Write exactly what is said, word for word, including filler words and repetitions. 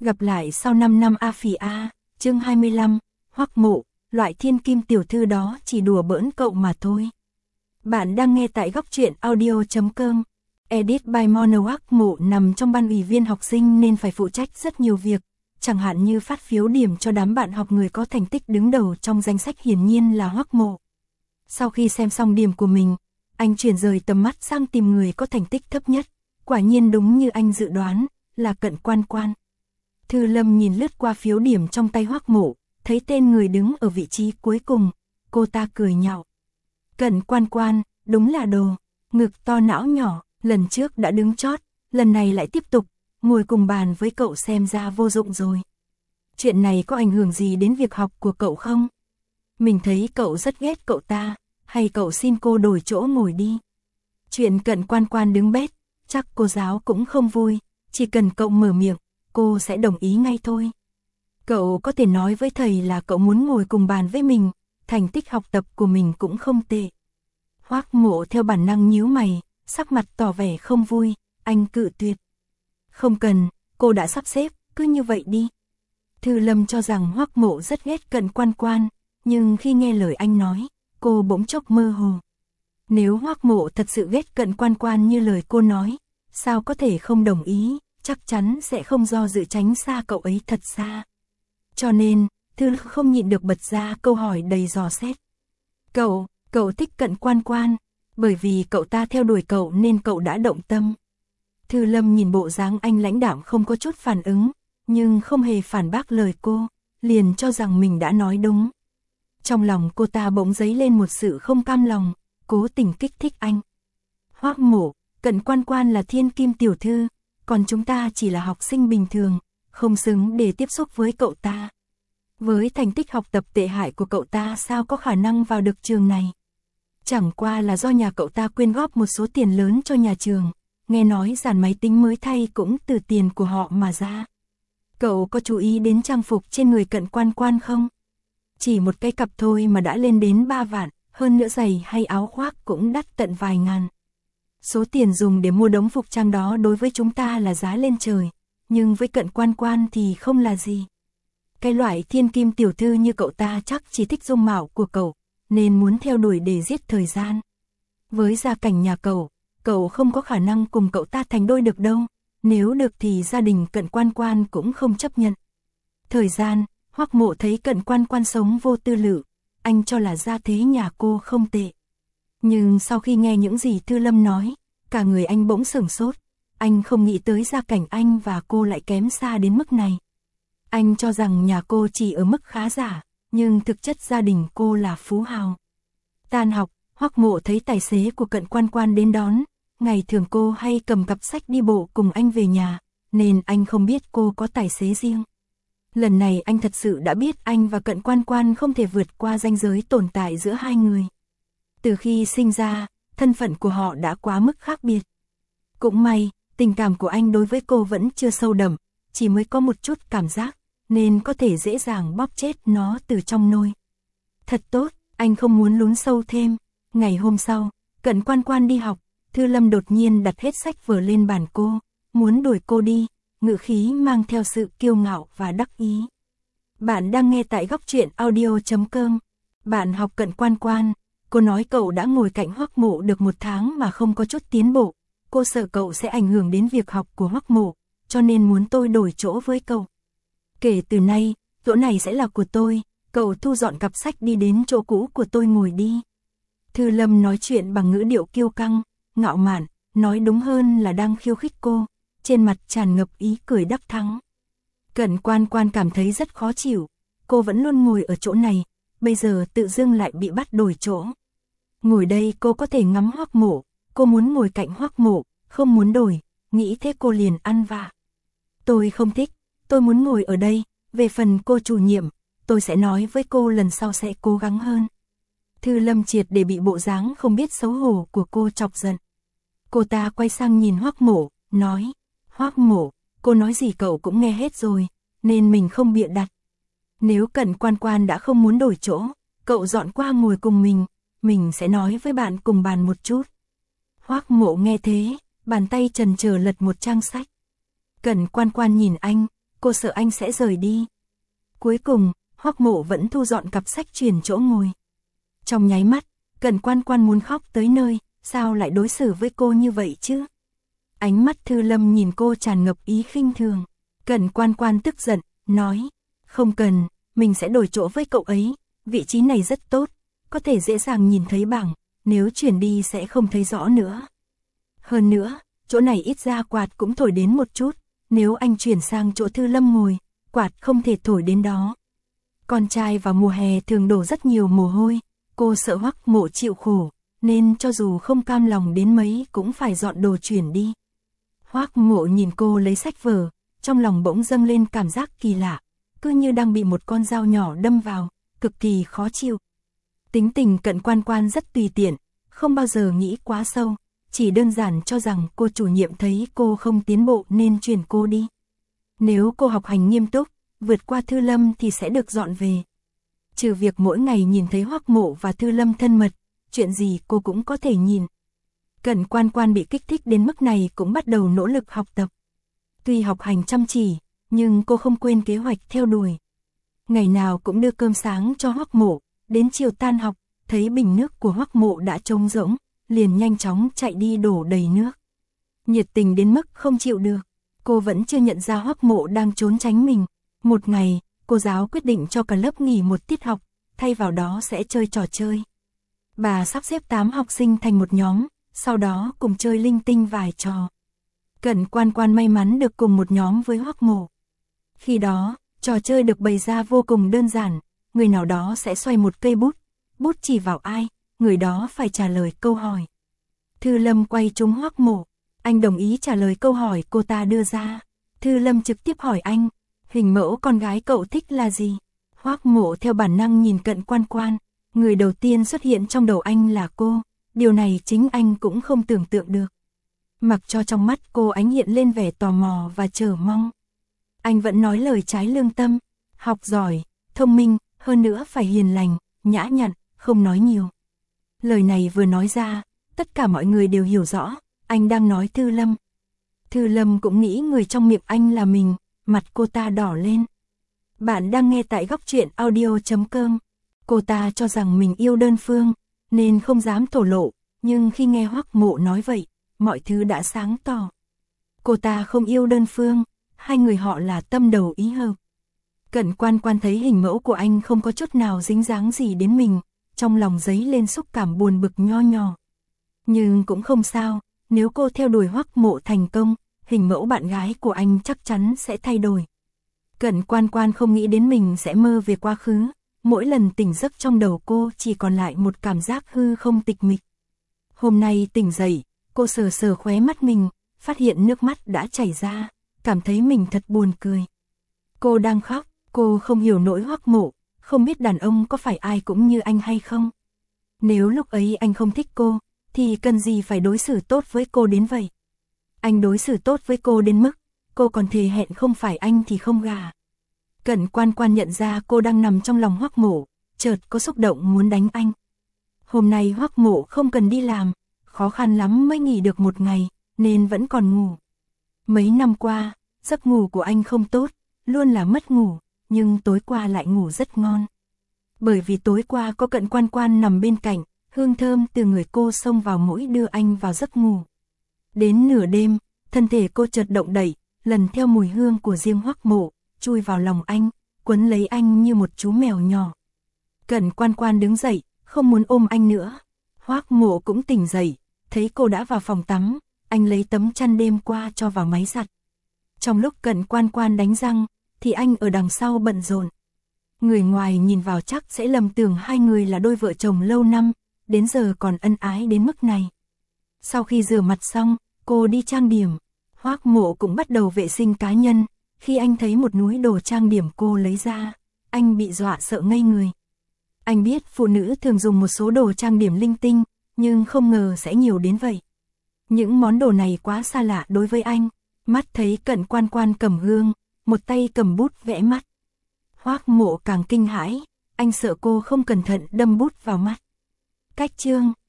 Gặp lại sau năm năm A Phì A, chương hai mươi lăm, Hoắc Mộ, loại thiên kim tiểu thư đó chỉ đùa bỡn cậu mà thôi. Bạn đang nghe tại góc truyện audio chấm com. Edit by Mono. Hoắc Mộ nằm trong ban ủy viên học sinh nên phải phụ trách rất nhiều việc, chẳng hạn như phát phiếu điểm cho đám bạn học người có thành tích đứng đầu trong danh sách, hiển nhiên là Hoắc Mộ. Sau khi xem xong điểm của mình, anh chuyển rời tầm mắt sang tìm người có thành tích thấp nhất, quả nhiên đúng như anh dự đoán, là Cận Quan Quan. Thư Lâm nhìn lướt qua phiếu điểm trong tay Hoắc Mộ, thấy tên người đứng ở vị trí cuối cùng, cô ta cười nhạo. Cận Quan Quan, đúng là đồ, ngực to não nhỏ, lần trước đã đứng chót, lần này lại tiếp tục, ngồi cùng bàn với cậu xem ra vô dụng rồi. Chuyện này có ảnh hưởng gì đến việc học của cậu không? Mình thấy cậu rất ghét cậu ta, hay cậu xin cô đổi chỗ ngồi đi? Chuyện Cận Quan Quan đứng bét, chắc cô giáo cũng không vui, chỉ cần cậu mở miệng, cô sẽ đồng ý ngay thôi. Cậu có thể nói với thầy là cậu muốn ngồi cùng bàn với mình, thành tích học tập của mình cũng không tệ. Hoắc Mộ theo bản năng nhíu mày, sắc mặt tỏ vẻ không vui, anh cự tuyệt. Không cần, cô đã sắp xếp, cứ như vậy đi. Thư Lâm cho rằng Hoắc Mộ rất ghét Cận Quan Quan, nhưng khi nghe lời anh nói, cô bỗng chốc mơ hồ. Nếu Hoắc Mộ thật sự ghét Cận Quan Quan như lời cô nói, sao có thể không đồng ý, chắc chắn sẽ không do dự tránh xa cậu ấy thật xa. Cho nên, Thư không nhịn được bật ra câu hỏi đầy dò xét. Cậu, cậu thích Cận Quan Quan, bởi vì cậu ta theo đuổi cậu nên cậu đã động tâm. Thư Lâm nhìn bộ dáng anh lãnh đạm không có chút phản ứng, nhưng không hề phản bác lời cô, liền cho rằng mình đã nói đúng. Trong lòng cô ta bỗng dấy lên một sự không cam lòng, cố tình kích thích anh. Hoắc Mộ, Cận Quan Quan là thiên kim tiểu thư, còn chúng ta chỉ là học sinh bình thường, không xứng để tiếp xúc với cậu ta. Với thành tích học tập tệ hại của cậu ta sao có khả năng vào được trường này? Chẳng qua là do nhà cậu ta quyên góp một số tiền lớn cho nhà trường, nghe nói dàn máy tính mới thay cũng từ tiền của họ mà ra. Cậu có chú ý đến trang phục trên người Cận Quan Quan không? Chỉ một cái cặp thôi mà đã lên đến ba vạn, hơn nữa giày hay áo khoác cũng đắt tận vài ngàn. Số tiền dùng để mua đống phục trang đó đối với chúng ta là giá lên trời, nhưng với Cận Quan Quan thì không là gì. Cái loại thiên kim tiểu thư như cậu ta chắc chỉ thích dung mạo của cậu, nên muốn theo đuổi để giết thời gian. Với gia cảnh nhà cậu, cậu không có khả năng cùng cậu ta thành đôi được đâu, nếu được thì gia đình Cận Quan Quan cũng không chấp nhận. Thời gian, Hoắc Mộ thấy Cận Quan Quan sống vô tư lự, anh cho là gia thế nhà cô không tệ. Nhưng sau khi nghe những gì Thư Lâm nói, cả người anh bỗng sửng sốt, anh không nghĩ tới gia cảnh anh và cô lại kém xa đến mức này. Anh cho rằng nhà cô chỉ ở mức khá giả, nhưng thực chất gia đình cô là phú hào. Tan học, Hoắc Mộ thấy tài xế của Cận Quan Quan đến đón, ngày thường cô hay cầm cặp sách đi bộ cùng anh về nhà, nên anh không biết cô có tài xế riêng. Lần này anh thật sự đã biết anh và Cận Quan Quan không thể vượt qua ranh giới tồn tại giữa hai người. Từ khi sinh ra, thân phận của họ đã quá mức khác biệt. Cũng may, tình cảm của anh đối với cô vẫn chưa sâu đậm, chỉ mới có một chút cảm giác, nên có thể dễ dàng bóp chết nó từ trong nôi. Thật tốt, anh không muốn lún sâu thêm. Ngày hôm sau, Cận Quan Quan đi học, Thư Lâm đột nhiên đặt hết sách vở lên bàn cô, muốn đuổi cô đi, ngữ khí mang theo sự kiêu ngạo và đắc ý. Bạn đang nghe tại góc truyện audio chấm com. Bạn học Cận Quan Quan, cô nói cậu đã ngồi cạnh Hoắc Mộ được một tháng mà không có chút tiến bộ, cô sợ cậu sẽ ảnh hưởng đến việc học của Hoắc Mộ, cho nên muốn tôi đổi chỗ với cậu. Kể từ nay, chỗ này sẽ là của tôi, cậu thu dọn cặp sách đi đến chỗ cũ của tôi ngồi đi. Thư Lâm nói chuyện bằng ngữ điệu kiêu căng, ngạo mạn, nói đúng hơn là đang khiêu khích cô, trên mặt tràn ngập ý cười đắc thắng. Cận Quan Quan cảm thấy rất khó chịu, cô vẫn luôn ngồi ở chỗ này, bây giờ tự dưng lại bị bắt đổi chỗ. Ngồi đây cô có thể ngắm Hoắc Mộ, cô muốn ngồi cạnh Hoắc Mộ, không muốn đổi, nghĩ thế cô liền ăn vạ. Tôi không thích, tôi muốn ngồi ở đây, về phần cô chủ nhiệm, tôi sẽ nói với cô lần sau sẽ cố gắng hơn. Thư Lâm triệt để bị bộ dáng không biết xấu hổ của cô chọc giận. Cô ta quay sang nhìn Hoắc Mộ, nói, Hoắc Mộ, cô nói gì cậu cũng nghe hết rồi, nên mình không bịa đặt. Nếu Cận Quan Quan đã không muốn đổi chỗ, cậu dọn qua ngồi cùng mình, mình sẽ nói với bạn cùng bàn một chút. Hoắc Mộ nghe thế, bàn tay chần chờ lật một trang sách. Cận Quan Quan nhìn anh, cô sợ anh sẽ rời đi. Cuối cùng, Hoắc Mộ vẫn thu dọn cặp sách chuyển chỗ ngồi. Trong nháy mắt, Cẩn Quan Quan muốn khóc tới nơi, sao lại đối xử với cô như vậy chứ? Ánh mắt Thư Lâm nhìn cô tràn ngập ý khinh thường. Cẩn Quan Quan tức giận, nói, không cần, mình sẽ đổi chỗ với cậu ấy, vị trí này rất tốt, có thể dễ dàng nhìn thấy bảng, nếu chuyển đi sẽ không thấy rõ nữa. Hơn nữa, chỗ này ít ra quạt cũng thổi đến một chút, nếu anh chuyển sang chỗ Thư Lâm ngồi, quạt không thể thổi đến đó. Con trai vào mùa hè thường đổ rất nhiều mồ hôi, cô sợ Hoắc Mộ chịu khổ, nên cho dù không cam lòng đến mấy cũng phải dọn đồ chuyển đi. Hoắc Mộ nhìn cô lấy sách vở, trong lòng bỗng dâng lên cảm giác kỳ lạ, cứ như đang bị một con dao nhỏ đâm vào, cực kỳ khó chịu. Tính tình Cận Quan Quan rất tùy tiện, không bao giờ nghĩ quá sâu, chỉ đơn giản cho rằng cô chủ nhiệm thấy cô không tiến bộ nên chuyển cô đi. Nếu cô học hành nghiêm túc, vượt qua Thư Lâm thì sẽ được dọn về. Trừ việc mỗi ngày nhìn thấy Hoắc Mộ và Thư Lâm thân mật, chuyện gì cô cũng có thể nhìn. Cận Quan Quan bị kích thích đến mức này cũng bắt đầu nỗ lực học tập. Tuy học hành chăm chỉ, nhưng cô không quên kế hoạch theo đuổi. Ngày nào cũng đưa cơm sáng cho Hoắc Mộ, đến chiều tan học, thấy bình nước của Hoắc Mộ đã trống rỗng, liền nhanh chóng chạy đi đổ đầy nước. Nhiệt tình đến mức không chịu được, cô vẫn chưa nhận ra Hoắc Mộ đang trốn tránh mình. Một ngày, cô giáo quyết định cho cả lớp nghỉ một tiết học, thay vào đó sẽ chơi trò chơi. Bà sắp xếp tám học sinh thành một nhóm, sau đó cùng chơi linh tinh vài trò. Cận Quan Quan may mắn được cùng một nhóm với Hoắc Mộ. Khi đó, trò chơi được bày ra vô cùng đơn giản, người nào đó sẽ xoay một cây bút, bút chỉ vào ai, người đó phải trả lời câu hỏi. Thư Lâm quay trúng Hoắc Mộ, anh đồng ý trả lời câu hỏi cô ta đưa ra. Thư Lâm trực tiếp hỏi anh, hình mẫu con gái cậu thích là gì? Hoắc Mộ theo bản năng nhìn Cận Quan Quan, người đầu tiên xuất hiện trong đầu anh là cô, điều này chính anh cũng không tưởng tượng được. Mặc cho trong mắt cô ánh hiện lên vẻ tò mò và chờ mong. Anh vẫn nói lời trái lương tâm, học giỏi, thông minh, hơn nữa phải hiền lành, nhã nhặn, không nói nhiều. Lời này vừa nói ra, tất cả mọi người đều hiểu rõ, anh đang nói Thư Lâm. Thư Lâm cũng nghĩ người trong miệng anh là mình, mặt cô ta đỏ lên. Bạn đang nghe tại góc truyện audio chấm com. Cô ta cho rằng mình yêu đơn phương, nên không dám thổ lộ, nhưng khi nghe Hoắc Mộ nói vậy, mọi thứ đã sáng tỏ. Cô ta không yêu đơn phương, hai người họ là tâm đầu ý hợp. Cận Quan Quan thấy hình mẫu của anh không có chút nào dính dáng gì đến mình, trong lòng dấy lên xúc cảm buồn bực nho nhỏ. Nhưng cũng không sao, nếu cô theo đuổi Hoắc Mộ thành công, hình mẫu bạn gái của anh chắc chắn sẽ thay đổi. Cận Quan Quan không nghĩ đến mình sẽ mơ về quá khứ, mỗi lần tỉnh giấc trong đầu cô chỉ còn lại một cảm giác hư không tịch mịch. Hôm nay tỉnh dậy, cô sờ sờ khóe mắt mình, phát hiện nước mắt đã chảy ra, cảm thấy mình thật buồn cười. Cô đang khóc, cô không hiểu nỗi Hoắc Mộ, không biết đàn ông có phải ai cũng như anh hay không. Nếu lúc ấy anh không thích cô, thì cần gì phải đối xử tốt với cô đến vậy. Anh đối xử tốt với cô đến mức, cô còn thề hẹn không phải anh thì không gả. Cận Quan Quan nhận ra cô đang nằm trong lòng Hoắc Mộ, chợt có xúc động muốn đánh anh. Hôm nay Hoắc Mộ không cần đi làm, khó khăn lắm mới nghỉ được một ngày, nên vẫn còn ngủ. Mấy năm qua, giấc ngủ của anh không tốt, luôn là mất ngủ, nhưng tối qua lại ngủ rất ngon. Bởi vì tối qua có Cận Quan Quan nằm bên cạnh, hương thơm từ người cô xông vào mũi đưa anh vào giấc ngủ. Đến nửa đêm, thân thể cô chợt động đậy, lần theo mùi hương của riêng Hoắc Mộ, chui vào lòng anh, quấn lấy anh như một chú mèo nhỏ. Cận Quan Quan đứng dậy, không muốn ôm anh nữa. Hoắc Mộ cũng tỉnh dậy, thấy cô đã vào phòng tắm, anh lấy tấm chăn đêm qua cho vào máy giặt. Trong lúc Cận Quan Quan đánh răng, thì anh ở đằng sau bận rộn. Người ngoài nhìn vào chắc sẽ lầm tưởng hai người là đôi vợ chồng lâu năm, đến giờ còn ân ái đến mức này. Sau khi rửa mặt xong, cô đi trang điểm. Hoắc Mộ cũng bắt đầu vệ sinh cá nhân. Khi anh thấy một núi đồ trang điểm cô lấy ra, anh bị dọa sợ ngây người. Anh biết phụ nữ thường dùng một số đồ trang điểm linh tinh, nhưng không ngờ sẽ nhiều đến vậy. Những món đồ này quá xa lạ đối với anh. Mắt thấy Cận Quan Quan cầm gương, một tay cầm bút vẽ mắt. Hoắc Mộ càng kinh hãi, anh sợ cô không cẩn thận đâm bút vào mắt. Cách chương